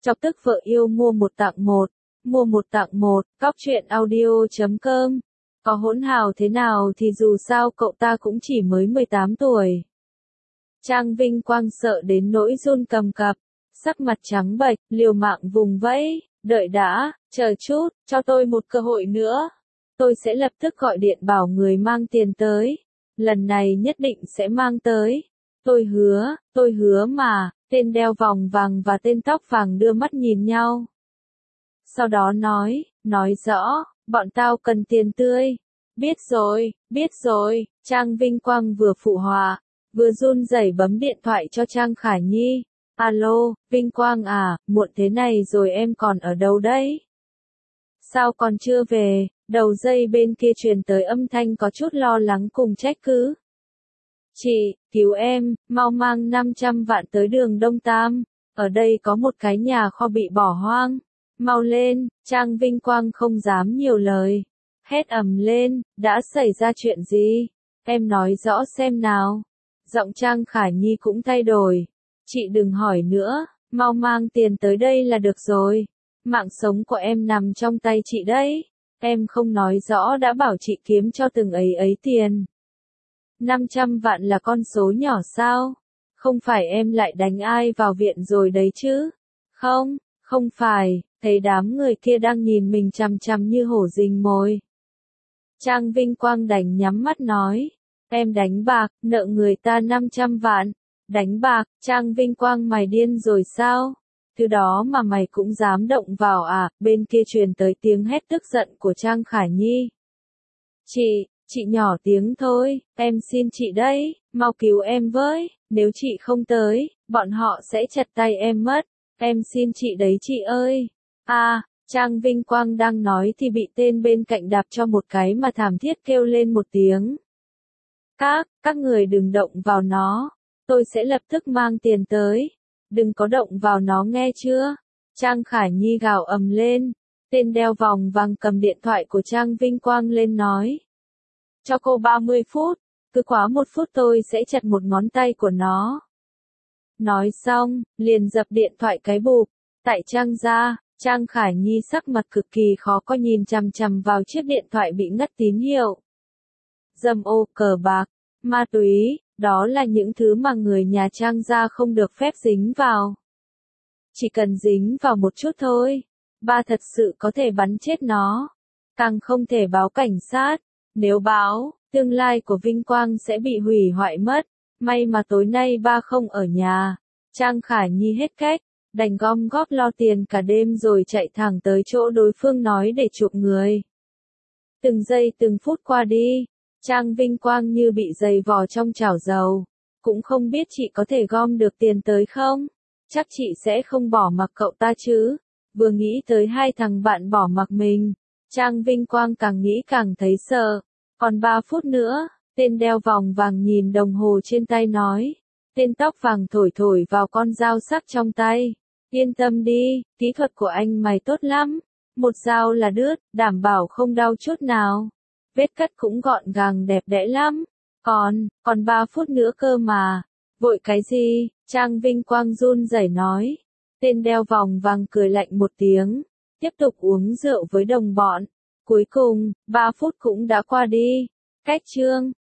Chọc tức vợ yêu mua một tặng một. Mua một tặng một, Cóc truyện audio.com. Có hỗn hào thế nào thì dù sao cậu ta cũng chỉ mới 18 tuổi. Trang Vinh Quang sợ đến nỗi run cầm cập, sắc mặt trắng bệch, liều mạng vùng vẫy, đợi đã, chờ chút, cho tôi một cơ hội nữa. Tôi sẽ lập tức gọi điện bảo người mang tiền tới. Lần này nhất định sẽ mang tới. Tôi hứa mà, tên đeo vòng vàng và tên tóc vàng đưa mắt nhìn nhau. Sau đó nói rõ, bọn tao cần tiền tươi. Biết rồi, Trang Vinh Quang vừa phụ họa, vừa run rẩy bấm điện thoại cho Trang Khải Nhi. Alo, Vinh Quang à, muộn thế này rồi em còn ở đâu đấy? Sao còn chưa về? Đầu dây bên kia truyền tới âm thanh có chút lo lắng cùng trách cứ. Chị, cứu em, mau mang 500 vạn tới đường Đông Tam. Ở đây có một cái nhà kho bị bỏ hoang. Mau lên, Trang Vinh Quang không dám nhiều lời. Hét ầm lên, đã xảy ra chuyện gì? Em nói rõ xem nào. Giọng Trang Khải Nhi cũng thay đổi. Chị đừng hỏi nữa, mau mang tiền tới đây là được rồi. Mạng sống của em nằm trong tay chị đấy. Em không nói rõ đã bảo chị kiếm cho từng ấy tiền. 500 vạn là con số nhỏ sao? Không phải em lại đánh ai vào viện rồi đấy chứ? Không phải, thấy đám người kia đang nhìn mình chằm chằm như hổ rình mồi. Trang Vinh Quang đành nhắm mắt nói, em đánh bạc, nợ người ta 500 vạn. Đánh bạc, Trang Vinh Quang mày điên rồi sao? Từ đó mà mày cũng dám động vào à? Bên kia truyền tới tiếng hét tức giận của Trang Khải Nhi. Chị nhỏ tiếng thôi, em xin chị đấy, mau cứu em với, nếu chị không tới, bọn họ sẽ chặt tay em mất, em xin chị đấy chị ơi. Trang Vinh Quang đang nói thì bị tên bên cạnh đạp cho một cái mà thảm thiết kêu lên một tiếng. Các người đừng động vào nó, tôi sẽ lập tức mang tiền tới, đừng có động vào nó nghe chưa? Trang Khải Nhi gào ầm lên, tên đeo vòng vàng cầm điện thoại của Trang Vinh Quang lên nói. Cho cô 30 phút, cứ quá 1 phút tôi sẽ chặt một ngón tay của nó. Nói xong, liền dập điện thoại cái bụp. Tại Trang gia, Trang Khải Nhi sắc mặt cực kỳ khó coi nhìn chằm chằm vào chiếc điện thoại bị ngắt tín hiệu. Dâm ô, cờ bạc, ma túy, đó là những thứ mà người nhà Trang gia không được phép dính vào. Chỉ cần dính vào một chút thôi, ba thật sự có thể bắn chết nó. Càng không thể báo cảnh sát. Nếu báo, tương lai của Vinh Quang sẽ bị hủy hoại mất. May mà tối nay ba không ở nhà. Trang Khải Nhi hết cách, đành gom góp lo tiền cả đêm rồi chạy thẳng tới chỗ đối phương nói để chuộc người. Từng giây từng phút qua đi, Trang Vinh Quang như bị giày vò trong chảo dầu. Cũng không biết chị có thể gom được tiền tới không? Chắc chị sẽ không bỏ mặc cậu ta chứ. Vừa nghĩ tới hai thằng bạn bỏ mặc mình, Trang Vinh Quang càng nghĩ càng thấy sợ. Còn 3 phút nữa, tên đeo vòng vàng nhìn đồng hồ trên tay nói. Tên tóc vàng thổi vào con dao sắc trong tay. Yên tâm đi, kỹ thuật của anh mày tốt lắm. Một dao là đứt, đảm bảo không đau chút nào. Vết cắt cũng gọn gàng đẹp đẽ lắm. Còn 3 phút nữa cơ mà. Vội cái gì? Trang Vinh Quang run rẩy nói. Tên đeo vòng vàng cười lạnh một tiếng. Tiếp tục uống rượu với đồng bọn. Cuối cùng, 3 phút cũng đã qua đi. Cách chương